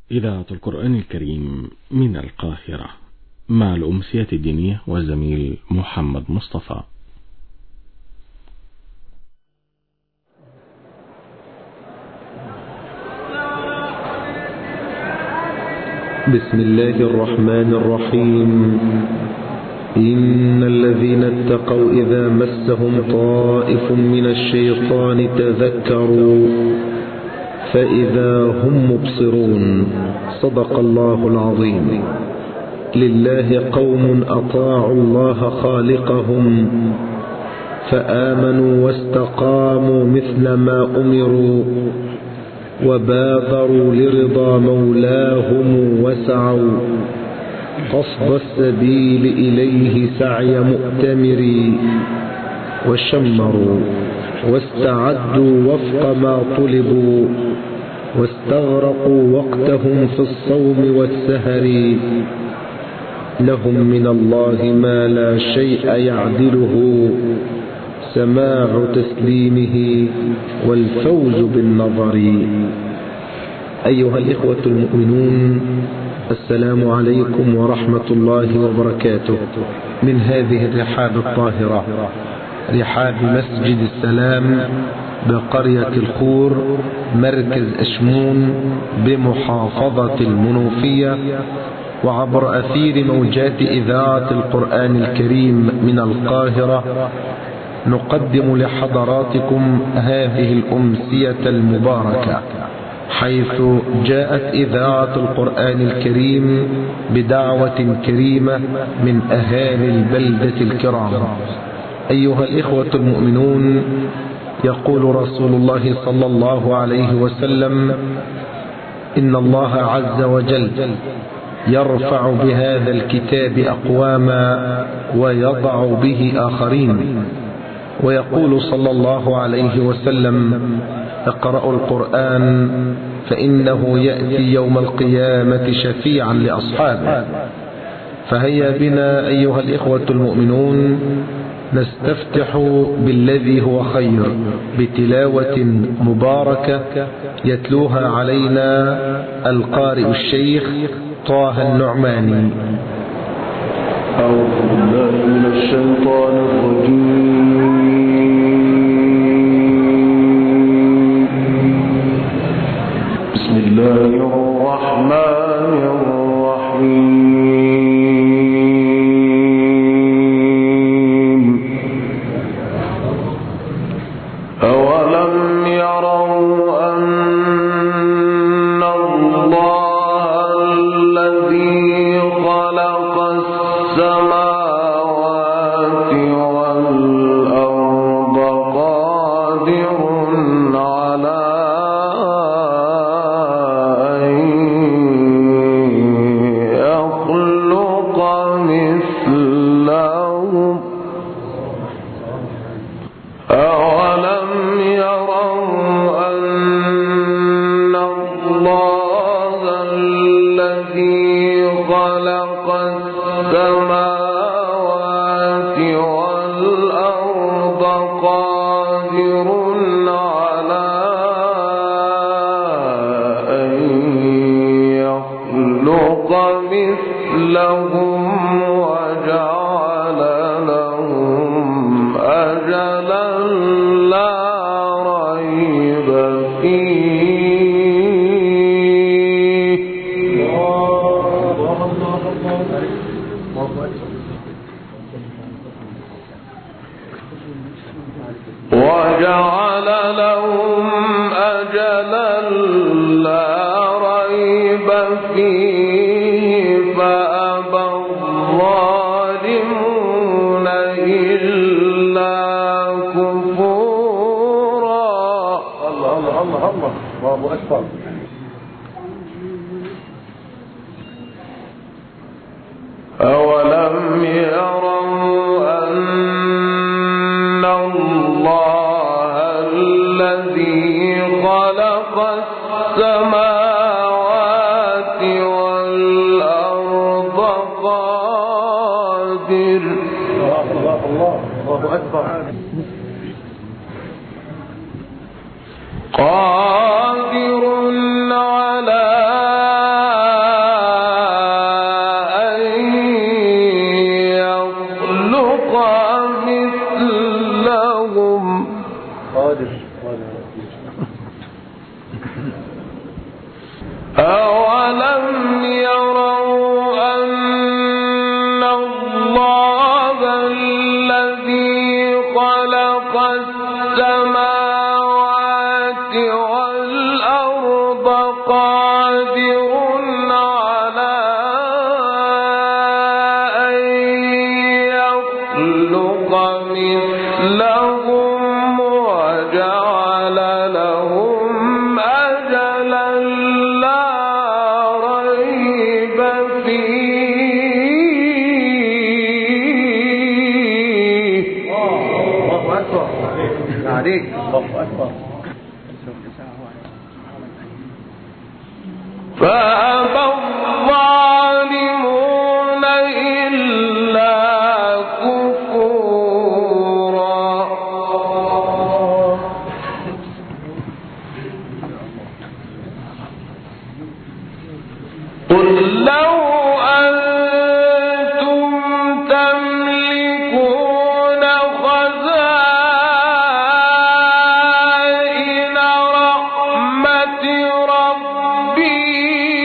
إذاعة القرآن الكريم من القاهرة مع الأمسية الدينية والزميل محمد مصطفى. بسم الله الرحمن الرحيم. إن الذين اتقوا إذا مسهم طائف من الشيطان تذكروا فإذا هم مبصرون. صدق الله العظيم. لله قوم أطاعوا الله خالقهم فآمنوا واستقاموا مثل ما أمروا وبادروا لرضا مولاهم وسعوا قصد السبيل إليه سعي مؤتمر وشمروا واستعدوا وفق ما طلبوا واستغرقوا وقتهم في الصوم والسهر. لهم من الله ما لا شيء يعدله سماع تسليمه والفوز بالنظر. أيها الإخوة المؤمنون، السلام عليكم ورحمة الله وبركاته. من هذه الرحاب الطاهرة، رحاب مسجد السلام بقرية الخور مركز أشمون بمحافظة المنوفية، وعبر أثير موجات إذاعة القرآن الكريم من القاهرة، نقدم لحضراتكم هذه الأمسية المباركة، حيث جاءت إذاعة القرآن الكريم بدعوة كريمة من أهالي البلدة الكرام. أيها الإخوة المؤمنون، يقول رسول الله صلى الله عليه وسلم: إن الله عز وجل يرفع بهذا الكتاب أقواما ويضع به آخرين. ويقول صلى الله عليه وسلم: اقرأوا القرآن فإنه يأتي يوم القيامة شفيعا لأصحابه. فهيا بنا أيها الإخوة المؤمنون نستفتح بالذي هو خير بتلاوة مباركة يتلوها علينا القارئ الشيخ طه النعماني. أعوذ بالله من الشيطان الرجيم. بسم الله الرحمن الرحيم. أولم يروا أن الله الذي خلق السماوات والأرض قادر على أن يخلق مثلهم. أولم يروا أن الله الذي خلق السماوات والأرض قادر على أن يخلق مثلهم وجعل لهم أجلا لا ريب فيه. وجعل لهم أجلا لا ريب فيه فأبى الظالمون إلا كفورا. الله الله الله الله أكبر. أولم يروا أن الله الذي خلق السماوات والأرض قادر. الله أكبر. قادر على أولم يروا أن الله الذي خلق السماوات والأرض قادر على أن يخلق مثلهم وجعل لهم أجلا لا ريب فيه. الله أكبر عليك. الله أكبر. فأبى الظالمون إلا كفورا. قل لو أنتم تملكون خزائن رحمة ربي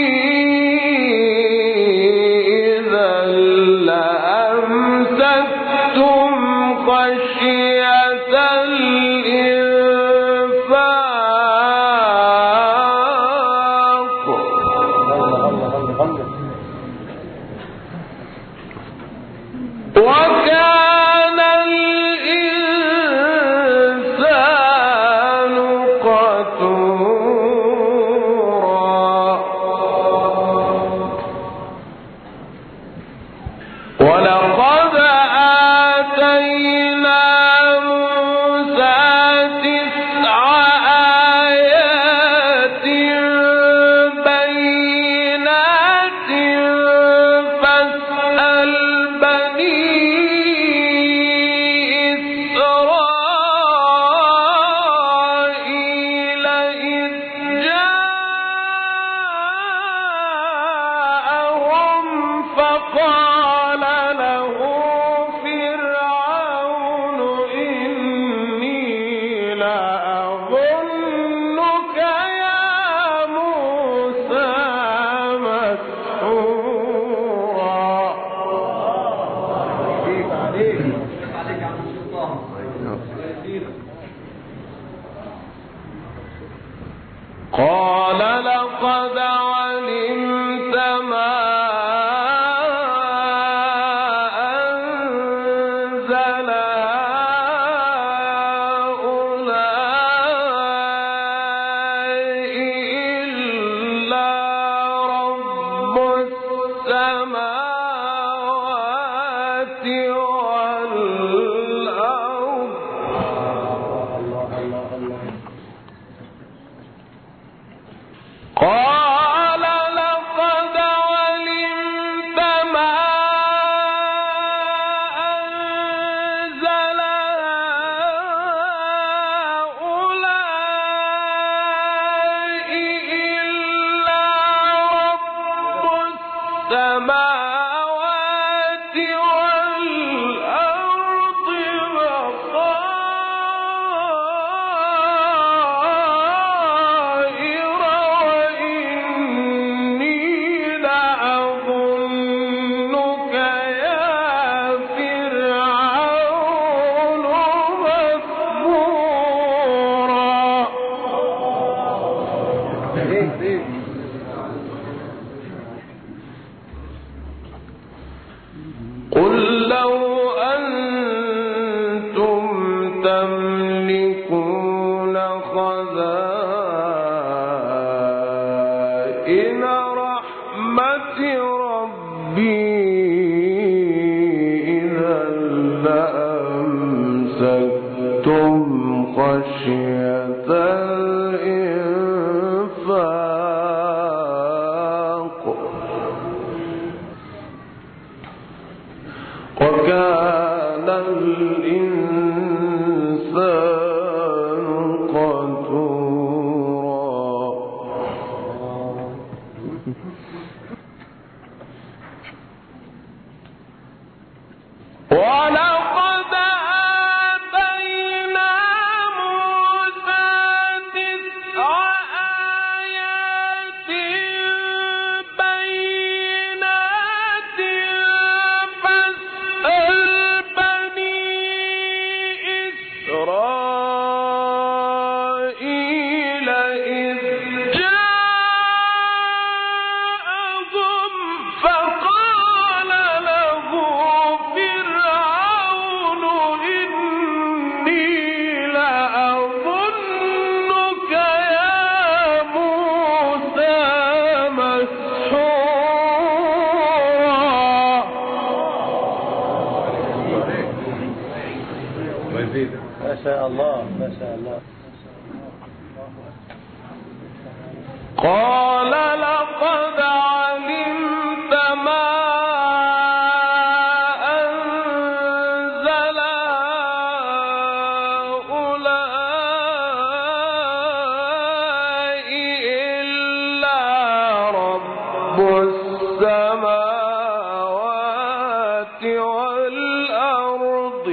إذا لأمسكتم خشية الإنفاق وكان الإنسان قتورا. ولقد آتينا موسى 9 آيات بينات فاسأل بني إسرائيل إذ جاءهم فقال له فرعون إني لأظنك يا موسى مسحورا. قال لقد علمت ما أنزل هؤلاء إلا رب السماوات والأرض. قال لقد علمت ما أنزل هؤلاء إلا رب السماوات والأرض بصائر وإني لأظنك يا فرعون مثبورا. قل لو أنتم تملكون خزائن رحمة ربي إذا لأمسكتم خشية الإنفاق وكان الإنسان قتورا. ولقد آتينا موسى 9 آيات ما شاء الله ما شاء الله. قال لقد علمت ما أنزل هؤلاء إلا رب السماوات والأرض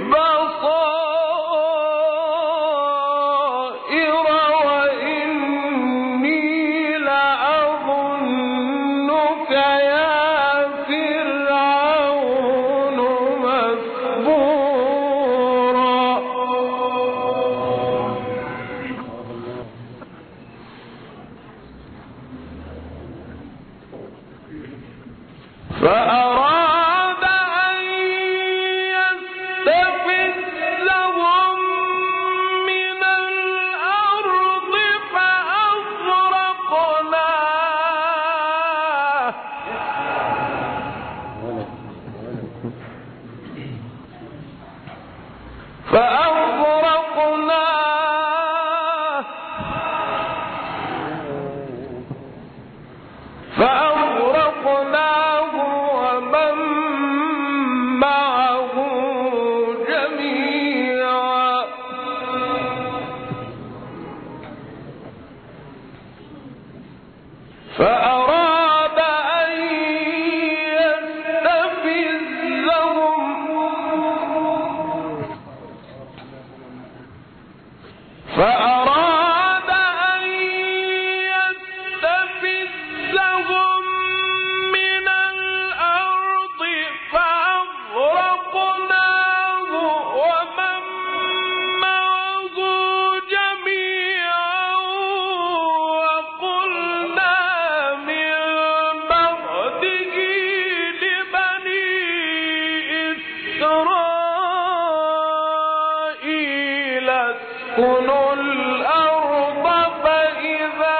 بصائر وإني لأظنك يا فرعون مثبورا. فأراد أن يستفزهم من الأرض فأغرقناه ومن معه جميعا. فأراد أن يستفزهم من الأرض فأغرقناه ومن معه جميعا. وقلنا من بعده لبني إسرائيل اسكنوا الأرض فإذا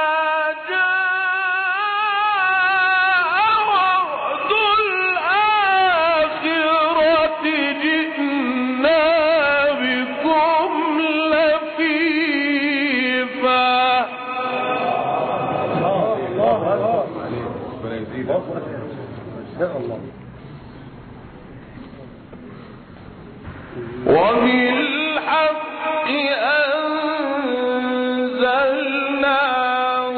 جاء وعد الآخرة جئنا بكم لفيفا. وبالحق أنزلناه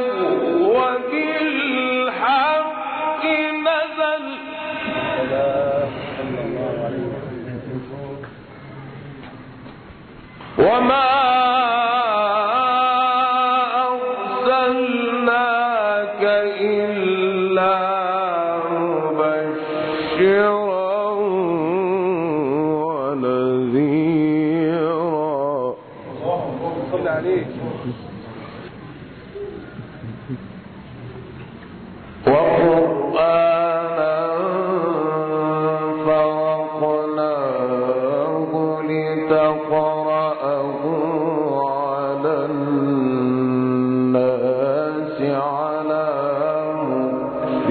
وبالحق نزل وما أرسلناك إلا مبشرا ونذيرا. صل عليك. وقرآنا فرقناه لتقرأه على الناس على مكث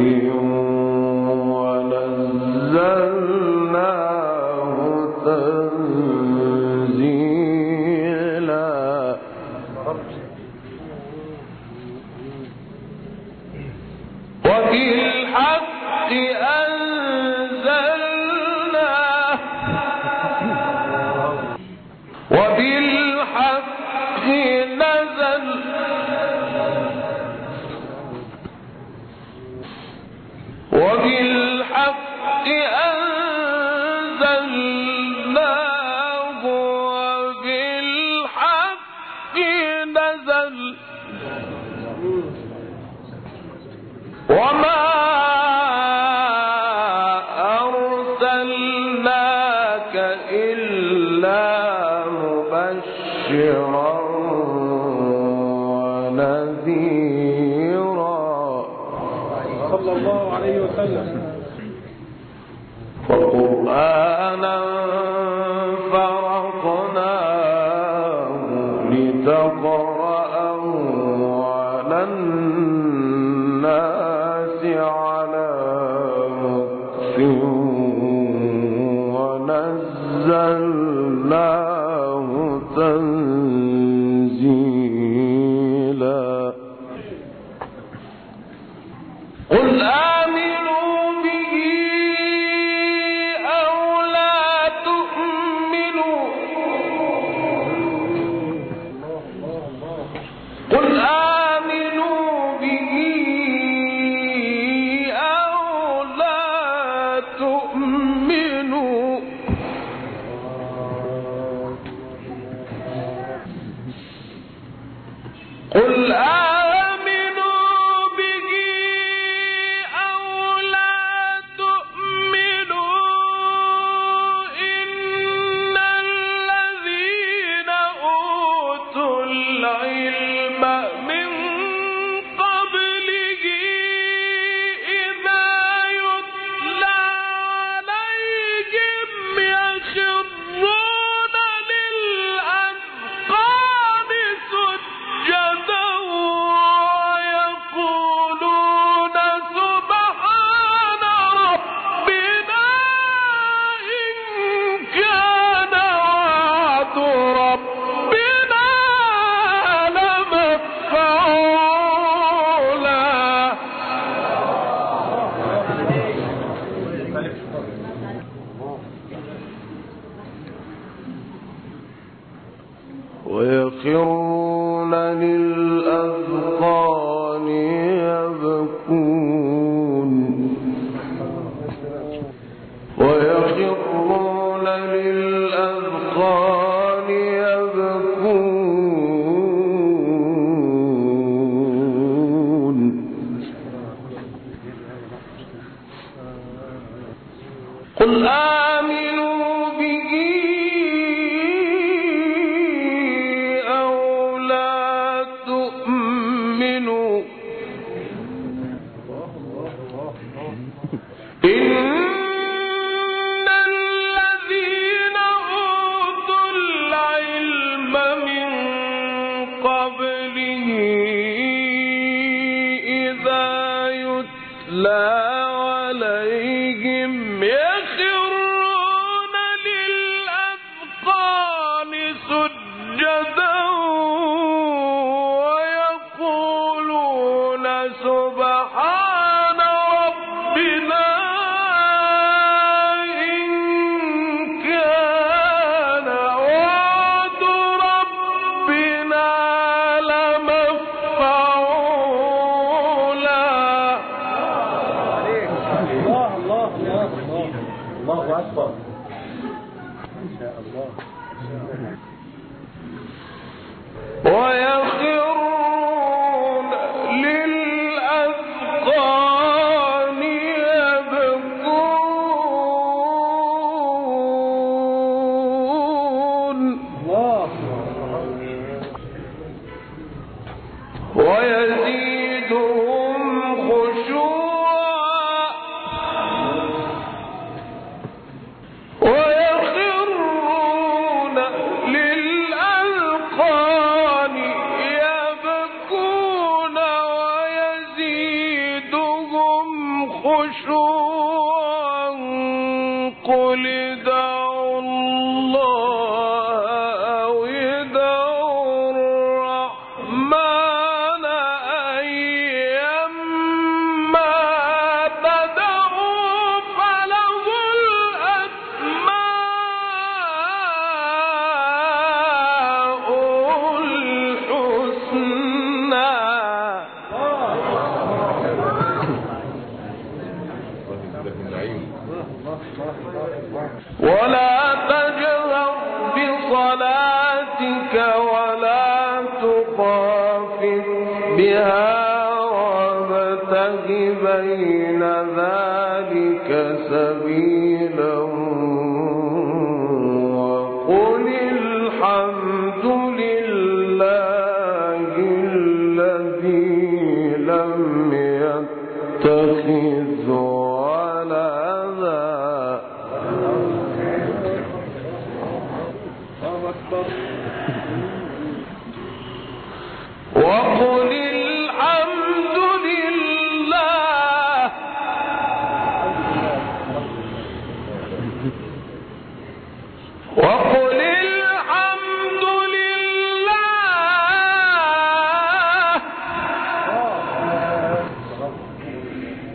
ونزلناه تنزيلا. وبالحق أنزلناه وبالحق نزل وبالحق أنزلناه وبالحق نزل وما أرسلناك إلا مبشرا ونذيرا. صلى الله عليه وسلم. وقرآنا فرقناه لتقرأه على الناس على مكث ونزلناه قل آمنوا به أو لا تؤمنوا قل آمنوا به أو لا تؤمنوا قل ويخرون للأذقان يبكون ويخرون للأذقان يبكون قل آمنوا به ويخرون للأذقان يبكون ويزيدهم خشوعا ويخرون للأذقان يبكون ويزيدهم خشوعا قل ادعوا الله أو ادعوا الرحمن أيما تدعوا فله الأسماء الحسنى ولا تجهر بصلاتك ولا تخافت بها وابتغ بين ذلك سبيلا وقل الحمد لله الذي لم يتخذ ولدا وقل الحمد لله وقل الحمد لله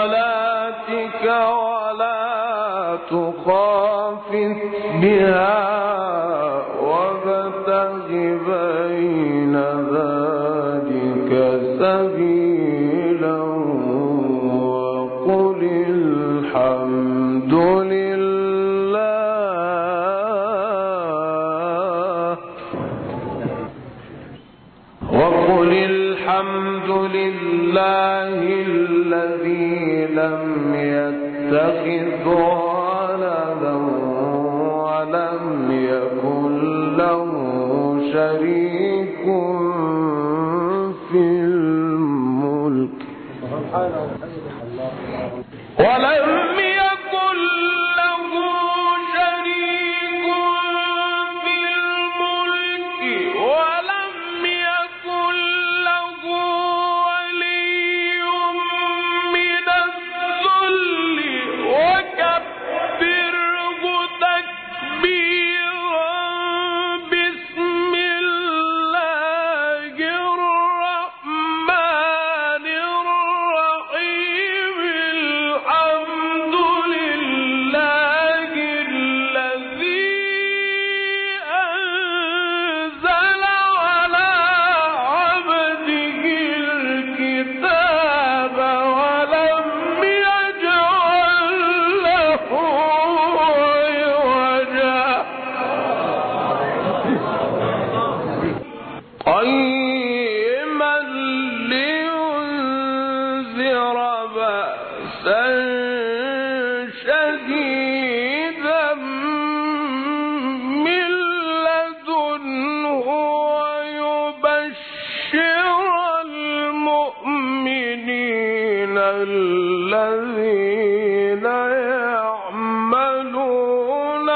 صلاتك ولا تخافت بها وابتغ بين ذلك سبيلا وقل الحمد لله الذي لم يتخذ ولدا ولم يكن له شريك في الملك ولم يكن له شريك في الملك ولم يكن له ولي من الذل وكبره تكبيرا بسم الله الرحمن الرحيم الحمد لله الذي أنزل على عبده الكتاب ولم يجعل له عوجا قيما لينذر بأسا شديدا من لدنه ويبشر المؤمنين الذين يعملون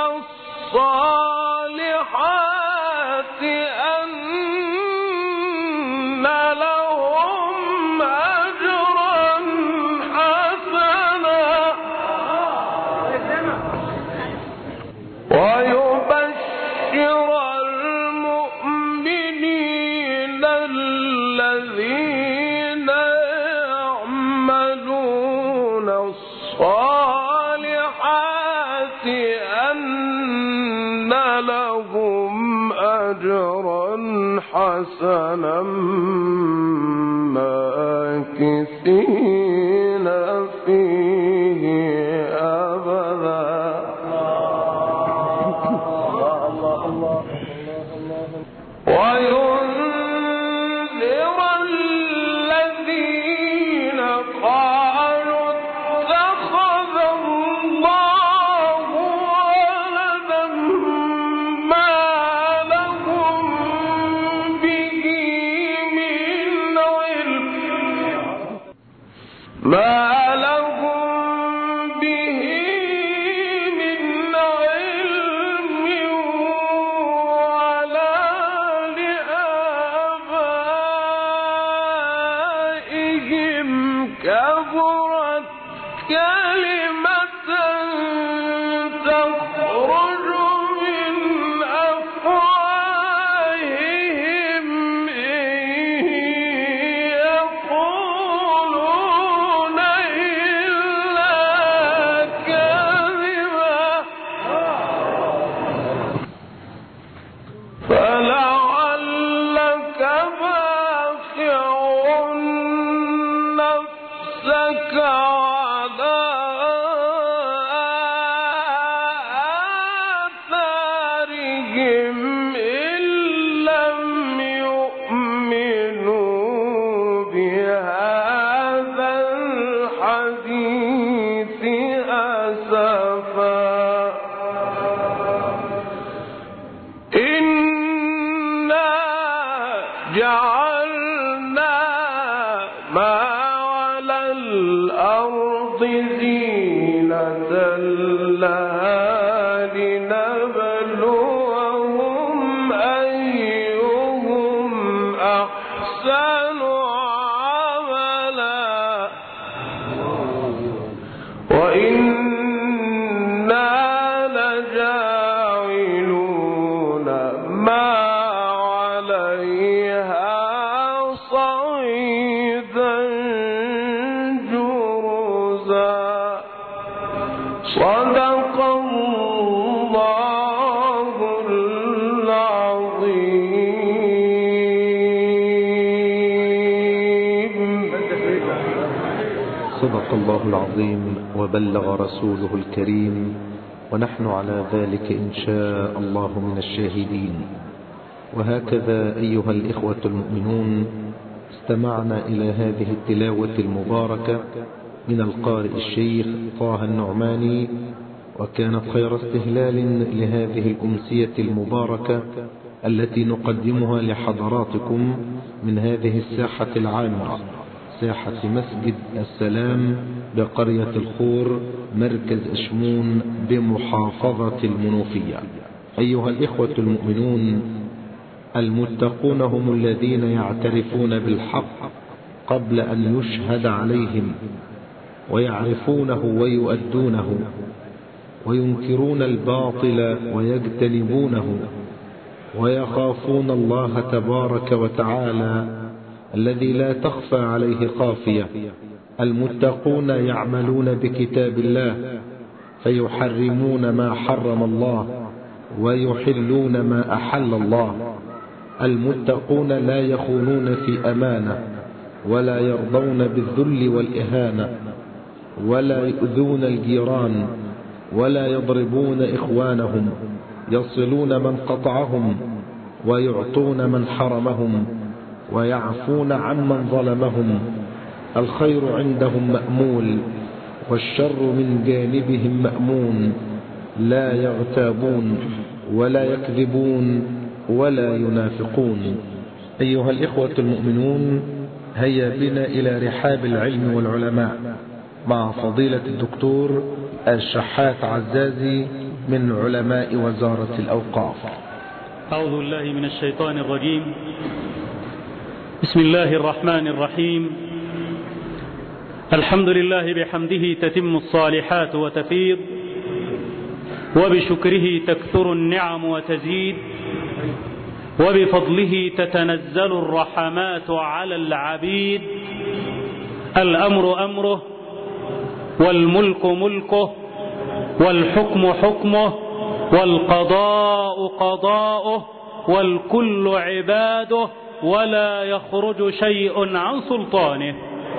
الصالحات أن لهم أجرا حسنا ويبشر المؤمنين الذين يعملون الصالحات أن لهم أجرا حسنا ماكثين فيه أبدا وينذر الذين قالوا اتخذ الله ولدا ما لهم به من علم ولا لآبائهم كبرت كلمة تخرج من أفواههم إن يقولون إلا كذبا فلعلك باخع نفسك على آثارهم إن لم يؤمنوا بهذا الحديث أسفا إنا جعلنا ما على الأرض زينة لها لنبلوهم أيهم أحسن عملا وإنا لجاعلون ما عليها صعيدا جرزا صدق الله العظيم. صدق الله العظيم وبلغ رسوله الكريم، ونحن على ذلك إن شاء الله من الشاهدين. وهكذا أيها الإخوة المؤمنون، استمعنا إلى هذه التلاوة المباركة من القارئ الشيخ طه النعماني، وكانت خير استهلال لهذه الأمسية المباركة التي نقدمها لحضراتكم من هذه الساحة العامرة، ساحة مسجد السلام بقرية الخور مركز أشمون بمحافظة المنوفية. أيها الإخوة المؤمنون، المتقون هم الذين يعترفون بالحق قبل أن يشهد عليهم، ويعرفونه ويؤدونه، وينكرون الباطل ويجتنبونه، ويخافون الله تبارك وتعالى الذي لا تخفى عليه خافية. المتقون يعملون بكتاب الله فيحرمون ما حرم الله ويحلون ما أحل الله. المتقون لا يخونون في أمانة، ولا يرضون بالذل والإهانة، ولا يؤذون الجيران، ولا يضربون إخوانهم، يصلون من قطعهم، ويعطون من حرمهم، ويعفون عمن ظلمهم. الخير عندهم مأمول، والشر من جانبهم مأمون. لا يغتابون ولا يكذبون ولا ينافقون. أيها الإخوة المؤمنون، هيا بنا إلى رحاب العلم والعلماء مع فضيلة الدكتور الشحات عزازي من علماء وزارة الأوقاف. أعوذ بالله من الشيطان الرجيم. بسم الله الرحمن الرحيم. الحمد لله بحمده تتم الصالحات وتفيض، وبشكره تكثر النعم وتزيد، وبفضله تتنزل الرحمات على العبيد. الأمر أمره، والملك ملكه، والحكم حكمه، والقضاء قضاؤه، والكل عباده، ولا يخرج شيء عن سلطانه.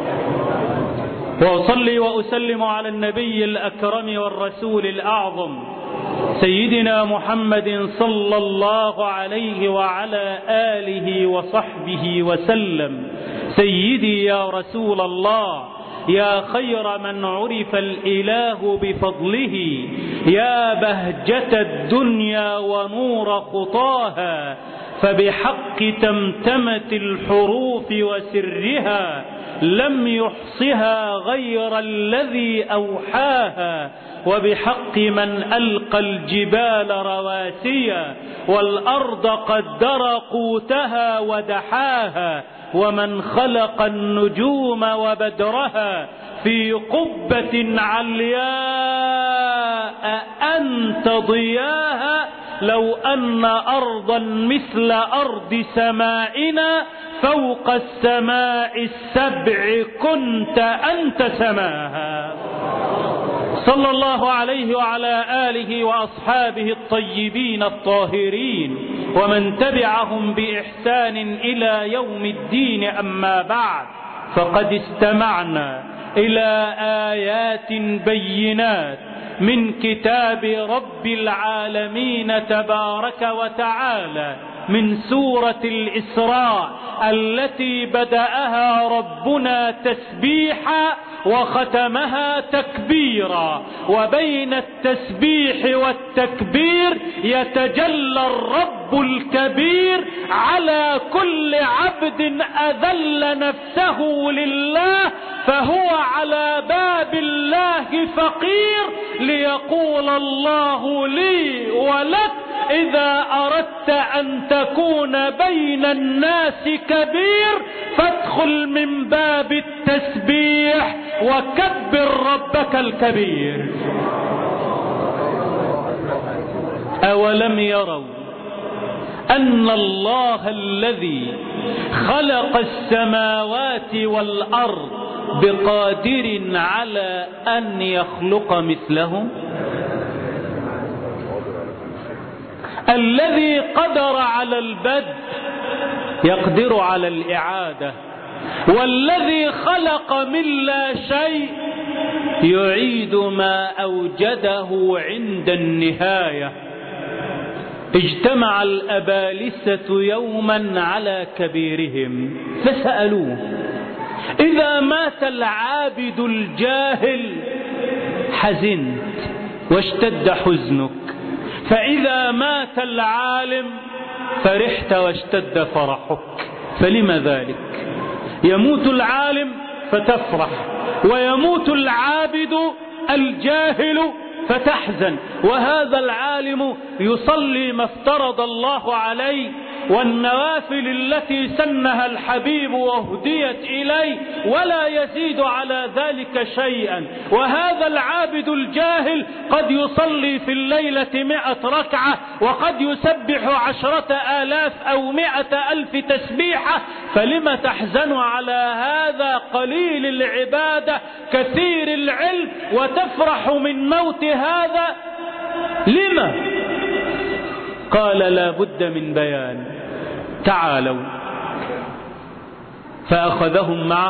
وأصلي وأسلم على النبي الأكرم والرسول الأعظم سيدنا محمد صلى الله عليه وعلى آله وصحبه وسلم. سيدي يا رسول الله، يا خير من عرف الإله بفضله، يا بهجة الدنيا ونور خطاها، فبحق تمتمت الحروف وسرها، لم يحصها غير الذي أوحاها، وبحق من ألقى الجبال رواسيا، والأرض قدر قوتها ودحاها، ومن خلق النجوم وبدرها في قبة علياء أنت ضياها. لو أن أرضا مثل أرض سمائنا فوق السماء السبع كنت أنت سماها. صلى الله عليه وعلى آله وأصحابه الطيبين الطاهرين، ومن تبعهم بإحسان إلى يوم الدين. أما بعد، فقد استمعنا إلى آيات بينات من كتاب رب العالمين تبارك وتعالى، من سورة الإسراء التي بدأها ربنا تسبيحا وختمها تكبيرا، وبين التسبيح والتكبير يتجلى الرب الكبير على كل عبد أذل نفسه لله، فهو على باب الله فقير، ليقول الله لي ولك إذا أردت أن تكون بين الناس كبير فادخل من باب التسبيح وكبر ربك الكبير. أولم يروا أن الله الذي خلق السماوات والأرض بقادر على أن يخلق مثلهم؟ الذي قدر على البدء يقدر على الإعادة، والذي خلق من لا شيء يعيد ما أوجده عند النهاية. اجتمع الأبالسة يوما على كبيرهم فسألوه: إذا مات العابد الجاهل حزنت واشتد حزنك، فإذا مات العالم فرحت واشتد فرحك، فلم ذلك؟ يموت العالم فتفرح، ويموت العابد الجاهل فتحزن، وهذا العالم يصلي ما افترض الله عليه والنوافل التي سنها الحبيب وهديت إليه ولا يزيد على ذلك شيئا، وهذا العابد الجاهل قد يصلي في الليلة 100 ركعة وقد يسبح 10,000 أو 100,000 تسبيحة، فلم تحزن على هذا قليل العبادة كثير العلم وتفرح من موت هذا؟ لما؟ قال: لا بد من بيان. تعالوا. فأخذهم معه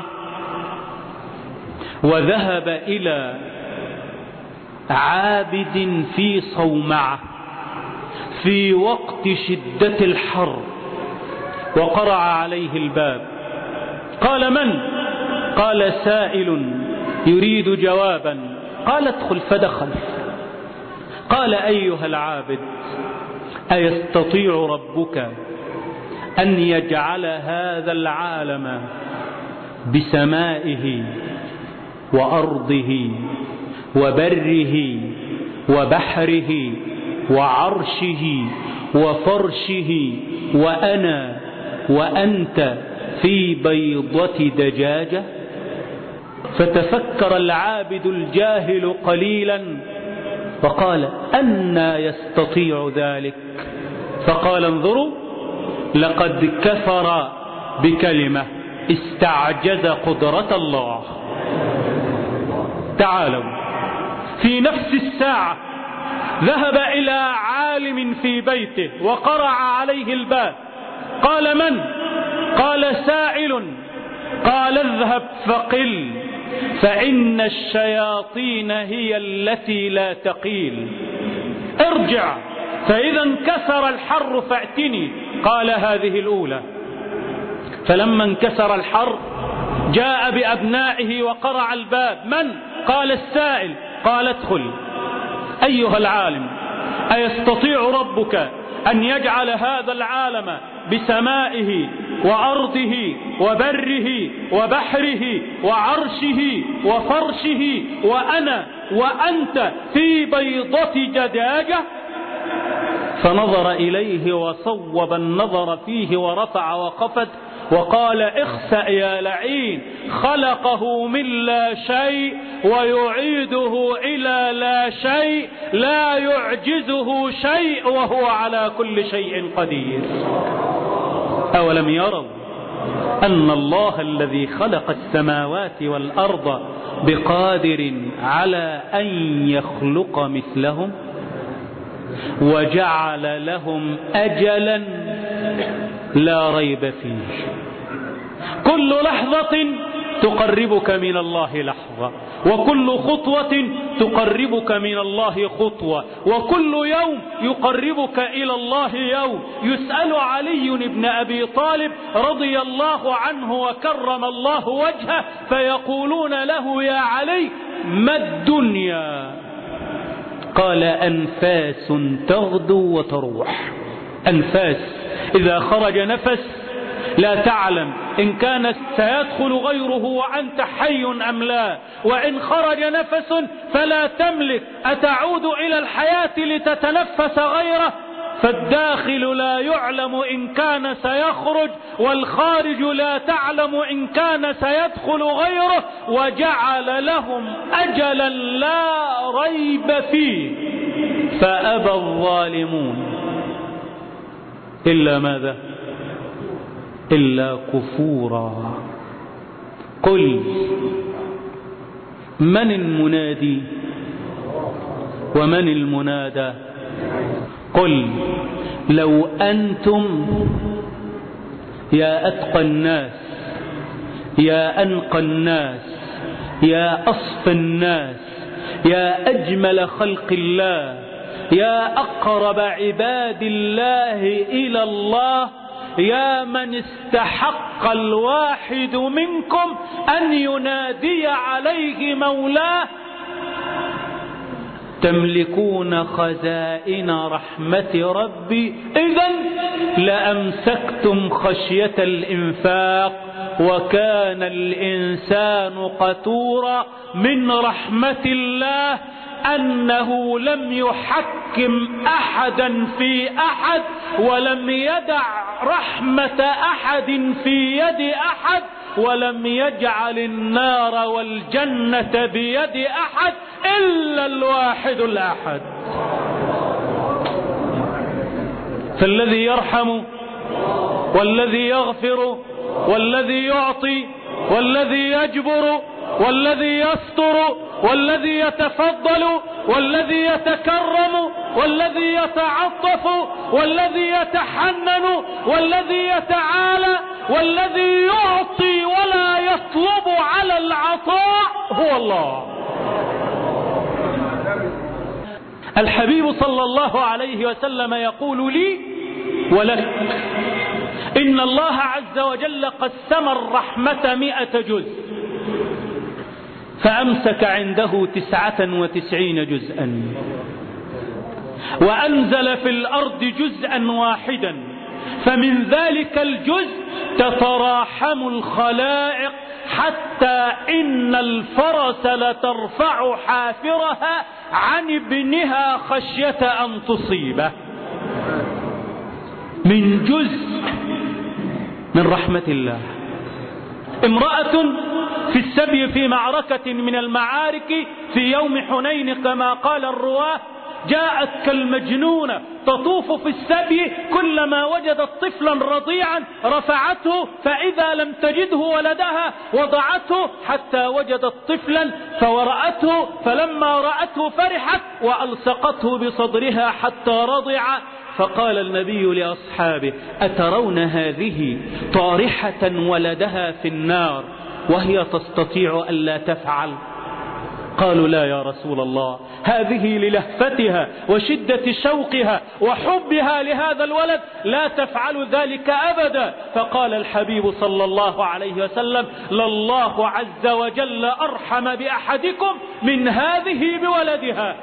وذهب إلى عابد في صومعة في وقت شدة الحر، وقرع عليه الباب. قال: من؟ قال: سائل يريد جوابا. قال: ادخل. فدخل. قال: أيها العابد، أيستطيع ربك أن يجعل هذا العالم بسمائه وأرضه وبره وبحره وعرشه وفرشه وأنا وأنت في بيضة دجاجة؟ فتفكر العابد الجاهل قليلا وقال: أنى يستطيع ذلك؟ فقال: انظروا، لقد كفر بكلمة استعجز قدرة الله. تعالوا. في نفس الساعة ذهب إلى عالم في بيته وقرع عليه الباب. قال: من؟ قال: سائل. قال: اذهب فقل، فإن الشياطين هي التي لا تقيل. ارجع، فإذا انكسر الحر فأتني. قال: هذه الأولى. فلما انكسر الحر جاء بأبنائه وقرع الباب. من؟ قال: السائل. قال: ادخل. أيها العالم، أيستطيع ربك أن يجعل هذا العالم بسمائه وأرضه وبره وبحره وعرشه وفرشه وأنا وأنت في بيضة دجاجة؟ فنظر إليه وصوب النظر فيه ورفع وخفض وقال: اخسأ يا لعين، خلقه من لا شيء ويعيده إلى لا شيء، لا يعجزه شيء وهو على كل شيء قدير. أولم يروا أن الله الذي خلق السماوات والأرض بقادر على أن يخلق مثلهم وجعل لهم أجلا لا ريب فيه؟ كل لحظة تقربك من الله لحظة، وكل خطوة تقربك من الله خطوة، وكل يوم يقربك إلى الله يوم. يسأل علي بن أبي طالب رضي الله عنه وكرم الله وجهه فيقولون له: يا علي، ما الدنيا؟ قال: أنفاس تغدو وتروح. أنفاس، إذا خرج نفس لا تعلم إن كان سيدخل غيره وأنت حي أم لا، وإن خرج نفس فلا تملك أتعود إلى الحياة لتتنفس غيره، فالداخل لا يعلم إن كان سيخرج، والخارج لا تعلم إن كان سيدخل غيره، وجعل لهم أجلا لا ريب فيه، فأبى الظالمون إلا ماذا؟ إلا كفورا. قل من المنادي ومن المنادى؟ قل لو أنتم يا أتقى الناس يا أنقى الناس يا أصفى الناس يا أجمل خلق الله يا أقرب عباد الله إلى الله يا من استحق الواحد منكم أن ينادي عليه مولاه تملكون خزائن رحمة ربي إذن لأمسكتم خشية الإنفاق وكان الإنسان قتورا. من رحمة الله أنه لم يحكم أحدا في أحد ولم يدع رحمة أحد في يد أحد ولم يجعل النار والجنة بيد أحد إلا الواحد الأحد. فالذي يرحم والذي يغفر والذي يعطي والذي يجبر والذي يستر والذي يتفضل والذي يتكرم والذي يتعطف والذي يتحنن والذي يتعالى والذي يعطي ولا يطلب على العطاء هو الله. الحبيب صلى الله عليه وسلم يقول لي ولك إن الله عز وجل قسم الرحمة 100 جزء فأمسك عنده 99 جزءا وأنزل في الأرض جزءا واحدا فمن ذلك الجزء تتراحم الخلائق حتى إن الفرس لترفع حافرها عن ابنها خشية أن تصيبه. من جزء من رحمة الله. امرأة في السبي في معركة من المعارك في يوم حنين كما قال الرواه جاءت كالمجنونة تطوف في السبي كلما وجدت طفلا رضيعا رفعته فإذا لم تجده ولدها وضعته حتى وجدت طفلا فورأته فلما رأته فرحت وألصقته بصدرها حتى رضع. فقال النبي لأصحابه أترون هذه طارحة ولدها في النار وهي تستطيع ألا تفعل؟ قالوا لا يا رسول الله هذه للهفتها وشدة شوقها وحبها لهذا الولد لا تفعل ذلك أبدا. فقال الحبيب صلى الله عليه وسلم لله عز وجل أرحم بأحدكم من هذه بولدها.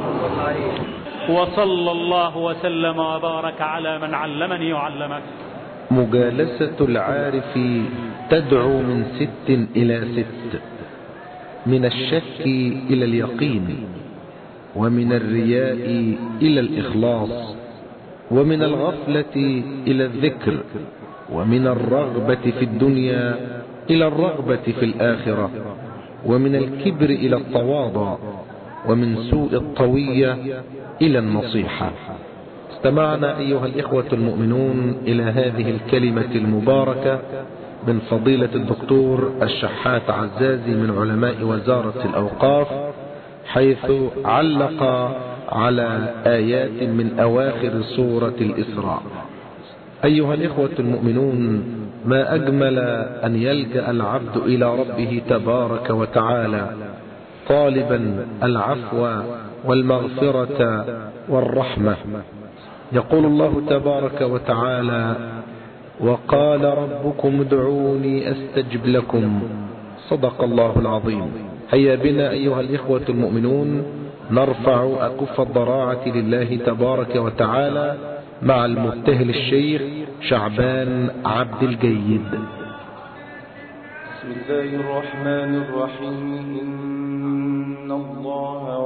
وصلى الله وسلم وبارك على من علمني وعلمك. مجالسة العارف تدعو من 6 إلى 6: من الشك إلى اليقين ومن الرياء إلى الإخلاص ومن الغفلة إلى الذكر ومن الرغبة في الدنيا إلى الرغبة في الآخرة ومن الكبر إلى التواضع ومن سوء الطوية إلى النصيحة. استمعنا أيها الإخوة المؤمنون إلى هذه الكلمة المباركة من فضيلة الدكتور الشحات عزازي من علماء وزارة الأوقاف، حيث علق على آيات من أواخر سورة الإسراء. أيها الإخوة المؤمنون، ما أجمل أن يلجأ العبد إلى ربه تبارك وتعالى طالبا العفو والمغفرة والرحمة. يقول الله تبارك وتعالى وقال ربكم ادعوني أستجب لكم. صدق الله العظيم. هيا بنا أيها الإخوة المؤمنون نرفع أكف الضراعة لله تبارك وتعالى مع المبتهل الشيخ شعبان عبد الجيد. بسم الله الرحمن الرحيم. إن الله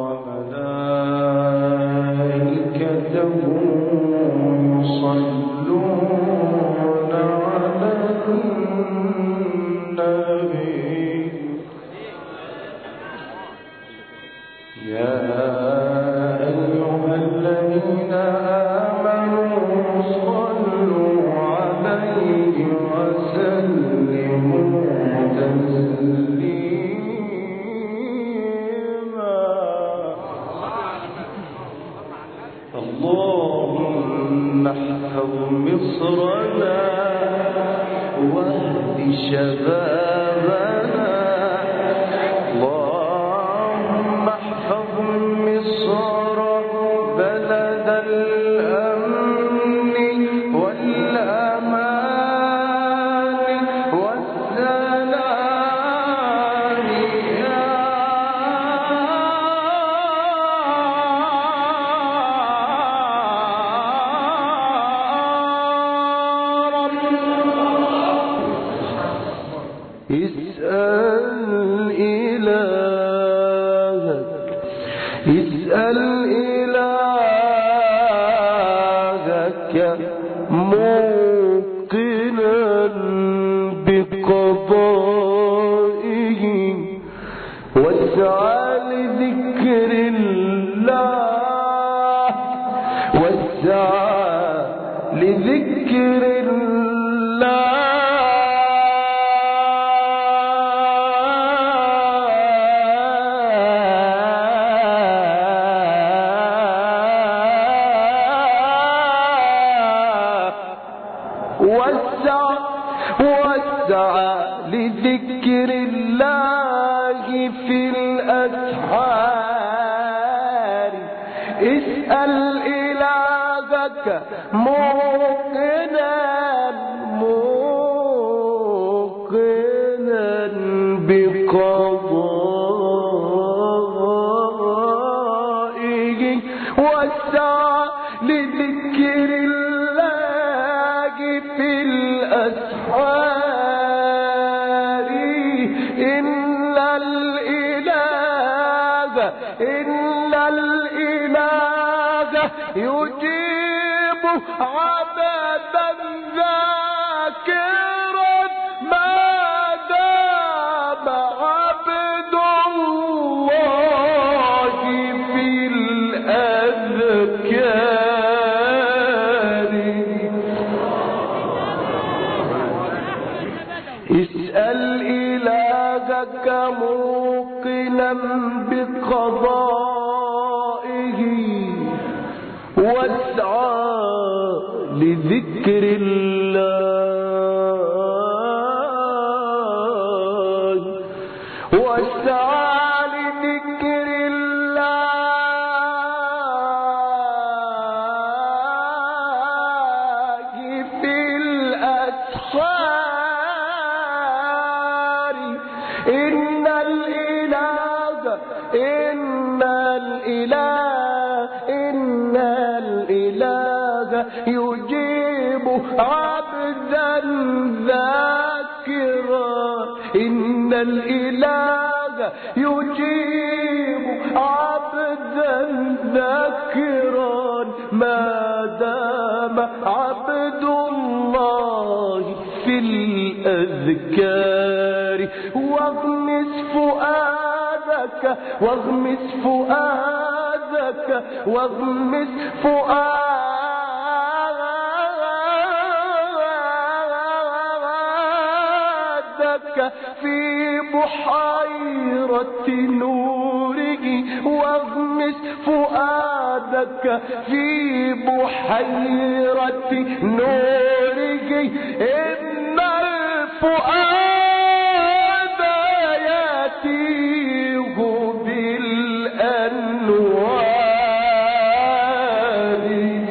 وملائكته يصلون على النبي يا أيها الذين آمنوا صلوا عليه وسلموا تسليما. مصرنا واهد شبابنا اللهم احفظ مصر بلد الأمن والأمان والسلام يا رب. اسأل إلهك موقنا بقضائه واسعى لذكر الله واسعى لذكر الله واسعى لذكر الله في الأسحار. اسأل إلهك موقنا بقضائه واسعى لذكر الله في الأسحار. إن الإله يجيب عبدا ذاكرا ما دام عبد الله في الأذكار. اسأل إلهك موقنا بقضائه واسعى لذكر الله واسعى لذكر الله في الأسحار. إن الإله يجيب عبدا ذاكرا. إن الإله يجيب عبدا ذاكرا ما دام عبد الله في الأذكار. واغمس فؤادك واغمس فؤادك واغمس فؤادك في بحيرة نوره. واغمس فؤادك في بحيرة نوره. إن الفؤاد يتيه بالأنوار.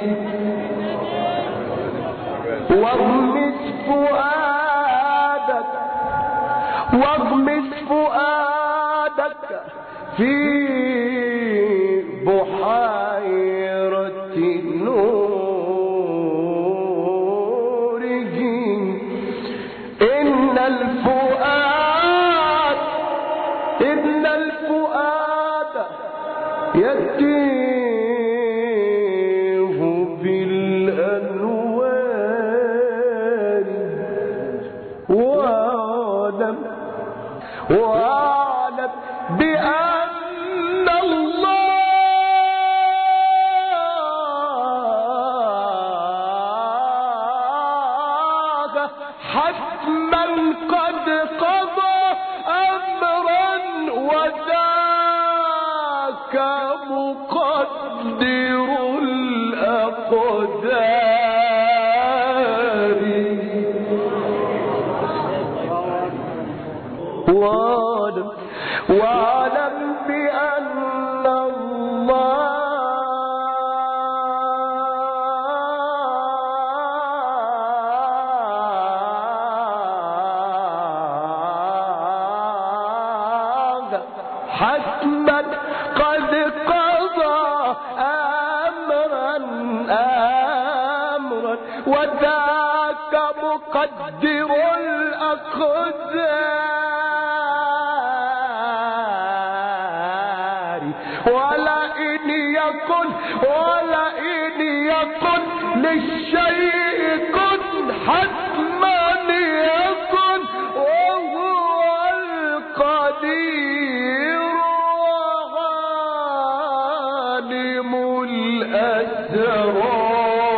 واغمس فؤادك في بحيرة نوره. إن الفؤاد يتيه بالأنوار. واعلم بأن الله حتما قد قضى أمرا وذاك مقدر الأقدار. واعلم بأن حتما قد قضى أمرا وذاك مقدر الأقدار ولئن يكن للشيء كن حتما يكن وهو القدير وعالم الأسرار.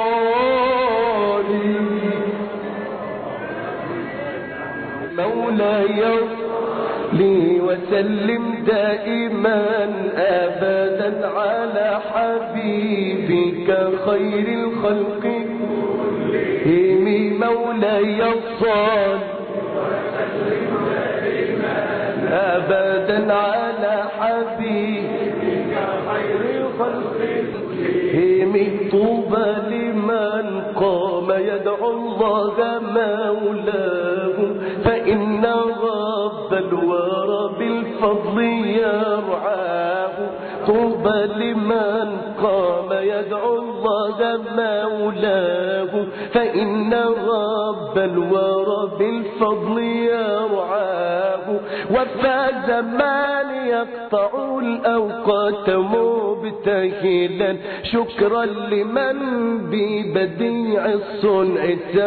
مولاي لي وسلم دائما أبدا على حبيبك خير الخلق كلهم. مولاي صل وسلم دائما أبدا على حبيبك خير الخلق كلهم. طوبى لمن قام يدعو الله مولاه فإن رب الورى بالفضل يرعاه. طوبى لمن قام يدعو الله مولاه فإن رب الورى بالفضل يرعاه. وفاز من يقطع الأوقات مبتهلا شكرا لمن ببديع الصنع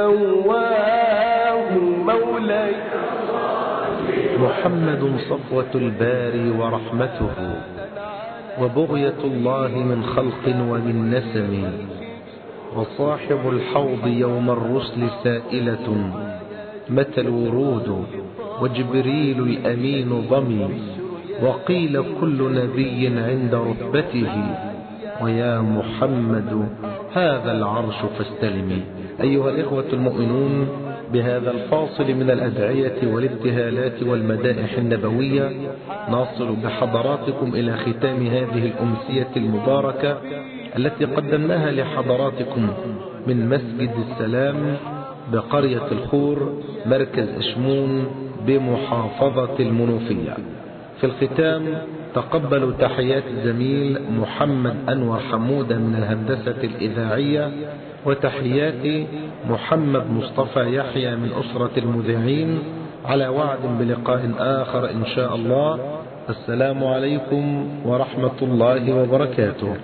سواه. مولاي محمد صفوة الباري ورحمته وبغية الله من خلق ومن نسم وصاحب الحوض يوم الرسل سائلة متى الورود وجبريل الأمين ضمي وقيل كل نبي عند رتبته ويا محمد هذا العرش فاستلمي. أيها الإخوة المؤمنون، بهذا الفاصل من الأدعية والابتهالات والمدائح النبوية نصل بحضراتكم إلى ختام هذه الأمسية المباركة التي قدمناها لحضراتكم من مسجد السلام بقرية الخور مركز إشمون بمحافظة المنوفية. في الختام تقبلوا تحيات الزميل محمد أنور حمودة من الهندسة الإذاعية وتحيات محمد مصطفى يحيى من أسرة المذيعين، على وعد بلقاء آخر إن شاء الله. السلام عليكم ورحمة الله وبركاته.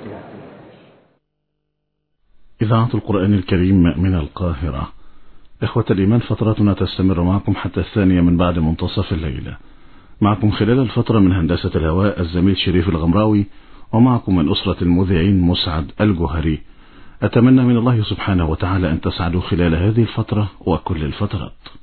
إذاعة القرآن الكريم من القاهرة. إخوة الإيمان، فترتنا تستمر معكم حتى 2 من بعد منتصف الليلة. معكم خلال الفترة من هندسة الهواء الزميل شريف الغمراوي، ومعكم من أسرة المذيعين مسعد الجوهري. أتمنى من الله سبحانه وتعالى أن تسعدوا خلال هذه الفترة وكل الفترات.